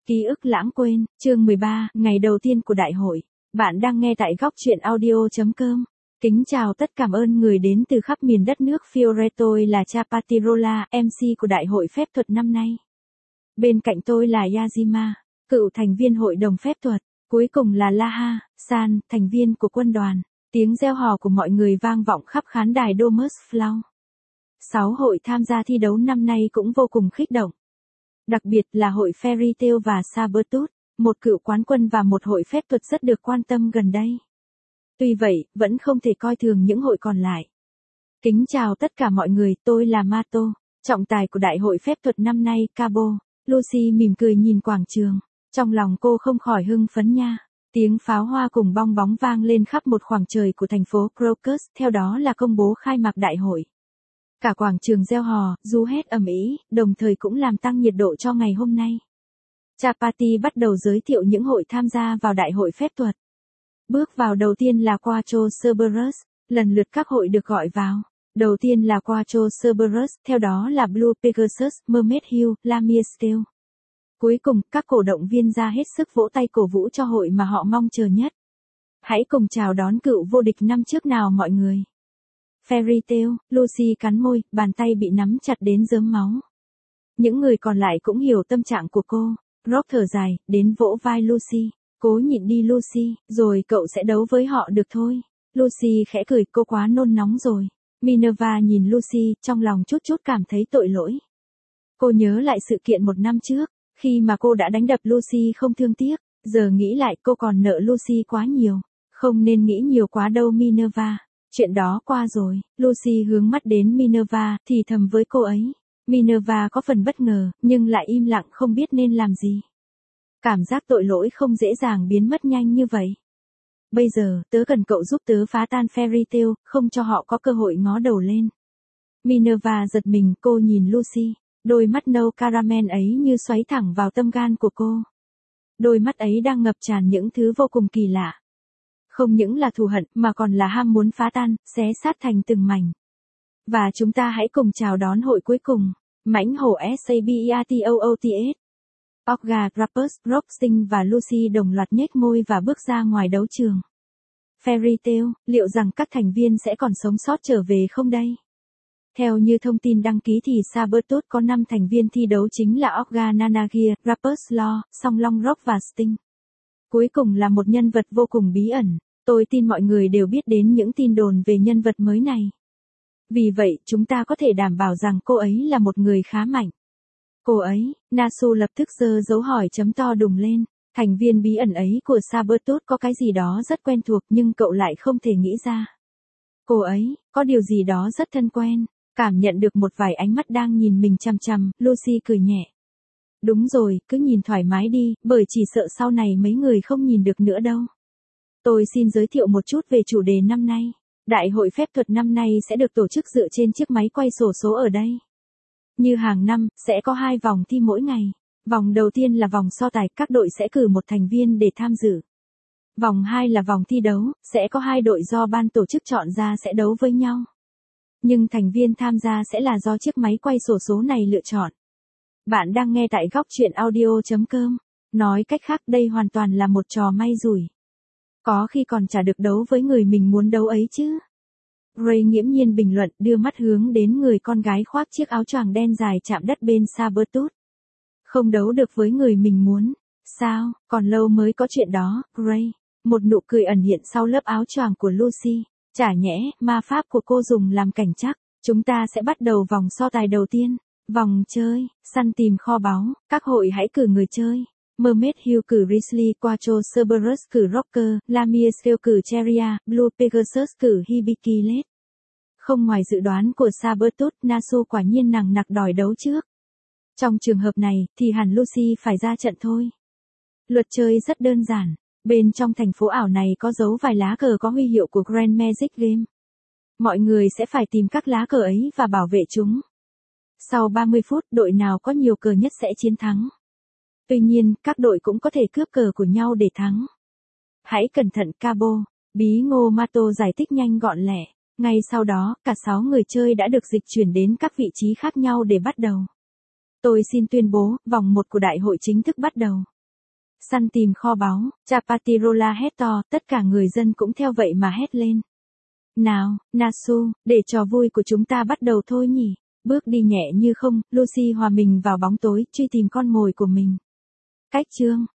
Ký ức lãng quên, chương 13, ngày đầu tiên của đại hội. Bạn đang nghe tại góc truyện audio.com. Kính chào tất cảm ơn người đến từ khắp miền đất nước Fiore. Tôi là Chapatirola, MC của đại hội phép thuật năm nay. Bên cạnh tôi là Yajima, cựu thành viên hội đồng phép thuật. Cuối cùng là Laha, San, thành viên của quân đoàn. Tiếng reo hò của mọi người vang vọng khắp khán đài Domus Flow. 6 hội tham gia thi đấu năm nay cũng vô cùng khích động. Đặc biệt là hội Fairy Tail và Sabertooth, một cựu quán quân và một hội phép thuật rất được quan tâm gần đây. Tuy vậy, vẫn không thể coi thường những hội còn lại. Kính chào tất cả mọi người, tôi là Mato, trọng tài của đại hội phép thuật năm nay, Cabo. Lucy mỉm cười nhìn quảng trường, trong lòng cô không khỏi hưng phấn nha. Tiếng pháo hoa cùng bong bóng vang lên khắp một khoảng trời của thành phố Crocus, theo đó là công bố khai mạc đại hội. Cả quảng trường reo hò, ru hét ầm ĩ, đồng thời cũng làm tăng nhiệt độ cho ngày hôm nay. Chapati bắt đầu giới thiệu những hội tham gia vào đại hội phép thuật. Bước vào đầu tiên là Quattro Cerberus, lần lượt các hội được gọi vào. Đầu tiên là Quattro Cerberus, theo đó là Blue Pegasus, Mermaid Hill, Lamia Scale. Cuối cùng, các cổ động viên ra hết sức vỗ tay cổ vũ cho hội mà họ mong chờ nhất. Hãy cùng chào đón cựu vô địch năm trước nào mọi người. Fairy Tail, Lucy cắn môi, bàn tay bị nắm chặt đến rớm máu. Những người còn lại cũng hiểu tâm trạng của cô. Rock thở dài, đến vỗ vai Lucy. Cố nhịn đi Lucy, rồi cậu sẽ đấu với họ được thôi. Lucy khẽ cười, cô quá nôn nóng rồi. Minerva nhìn Lucy, trong lòng chút chút cảm thấy tội lỗi. Cô nhớ lại sự kiện một năm trước, khi mà cô đã đánh đập Lucy không thương tiếc. Giờ nghĩ lại cô còn nợ Lucy quá nhiều. Không nên nghĩ nhiều quá đâu Minerva. Chuyện đó qua rồi, Lucy hướng mắt đến Minerva, thì thầm với cô ấy. Minerva có phần bất ngờ, nhưng lại im lặng không biết nên làm gì. Cảm giác tội lỗi không dễ dàng biến mất nhanh như vậy. Bây giờ, tớ cần cậu giúp tớ phá tan Fairy Tail, không cho họ có cơ hội ngó đầu lên. Minerva giật mình, cô nhìn Lucy. Đôi mắt nâu caramel ấy như xoáy thẳng vào tâm gan của cô. Đôi mắt ấy đang ngập tràn những thứ vô cùng kỳ lạ. Không những là thù hận mà còn là ham muốn phá tan, xé xác thành từng mảnh. Và chúng ta hãy cùng chào đón hội cuối cùng. Mãnh hổ Sabertooth. Ogre, Rappers, Roxing và Lucy đồng loạt nhếch môi và bước ra ngoài đấu trường. Fairy Tail, liệu rằng các thành viên sẽ còn sống sót trở về không đây? Theo như thông tin đăng ký thì Sabertooth có 5 thành viên thi đấu chính là Ogre Nanagia, Rappers Law, Song Long Rock và Sting. Cuối cùng là một nhân vật vô cùng bí ẩn. Tôi tin mọi người đều biết đến những tin đồn về nhân vật mới này. Vì vậy, chúng ta có thể đảm bảo rằng cô ấy là một người khá mạnh. Cô ấy, Nasu lập tức giơ dấu hỏi chấm to đùng lên. Thành viên bí ẩn ấy của Sabertooth có cái gì đó rất quen thuộc nhưng cậu lại không thể nghĩ ra. Cô ấy, có điều gì đó rất thân quen. Cảm nhận được một vài ánh mắt đang nhìn mình chằm chằm, Lucy cười nhẹ. Đúng rồi, cứ nhìn thoải mái đi, bởi chỉ sợ sau này mấy người không nhìn được nữa đâu. Tôi xin giới thiệu một chút về chủ đề năm nay. Đại hội phép thuật năm nay sẽ được tổ chức dựa trên chiếc máy quay xổ số ở đây. Như hàng năm, sẽ có 2 vòng thi mỗi ngày. Vòng đầu tiên là vòng so tài, các đội sẽ cử một thành viên để tham dự. Vòng 2 là vòng thi đấu, sẽ có 2 đội do ban tổ chức chọn ra sẽ đấu với nhau. Nhưng thành viên tham gia sẽ là do chiếc máy quay xổ số này lựa chọn. Bạn đang nghe tại góc truyện audio.com. Nói cách khác đây hoàn toàn là một trò may rủi. Có khi còn chả được đấu với người mình muốn đấu ấy chứ. Ray nghiễm nhiên bình luận, đưa mắt hướng đến người con gái khoác chiếc áo choàng đen dài chạm đất bên Sabertooth. Không đấu được với người mình muốn. Sao, còn lâu mới có chuyện đó, Ray. Một nụ cười ẩn hiện sau lớp áo choàng của Lucy. Chả nhẽ, ma pháp của cô dùng làm cảnh chắc. Chúng ta sẽ bắt đầu vòng so tài đầu tiên. Vòng chơi, săn tìm kho báu, các hội hãy cử người chơi. Mermaid Hill cử Risley, Quattro Cerberus cử Rocker, Lamia Scale cử Cheria, Blue Pegasus cử Hibiki. Không ngoài dự đoán của Sabertooth, Nasu quả nhiên nằng nặc đòi đấu trước. Trong trường hợp này, thì hẳn Lucy phải ra trận thôi. Luật chơi rất đơn giản. Bên trong thành phố ảo này có dấu vài lá cờ có huy hiệu của Grand Magic Game. Mọi người sẽ phải tìm các lá cờ ấy và bảo vệ chúng. Sau 30 phút, đội nào có nhiều cờ nhất sẽ chiến thắng. Tuy nhiên, các đội cũng có thể cướp cờ của nhau để thắng. Hãy cẩn thận Cabo, bí ngô Mato giải thích nhanh gọn lẹ. Ngay sau đó, cả 6 người chơi đã được dịch chuyển đến các vị trí khác nhau để bắt đầu. Tôi xin tuyên bố, vòng 1 của đại hội chính thức bắt đầu. săn tìm kho báu, Chapatirola hét to, tất cả người dân cũng theo vậy mà hét lên. Nào, Nasu, để trò vui của chúng ta bắt đầu thôi nhỉ. Bước đi nhẹ như không, Lucy hòa mình vào bóng tối, truy tìm con mồi của mình. Cách chương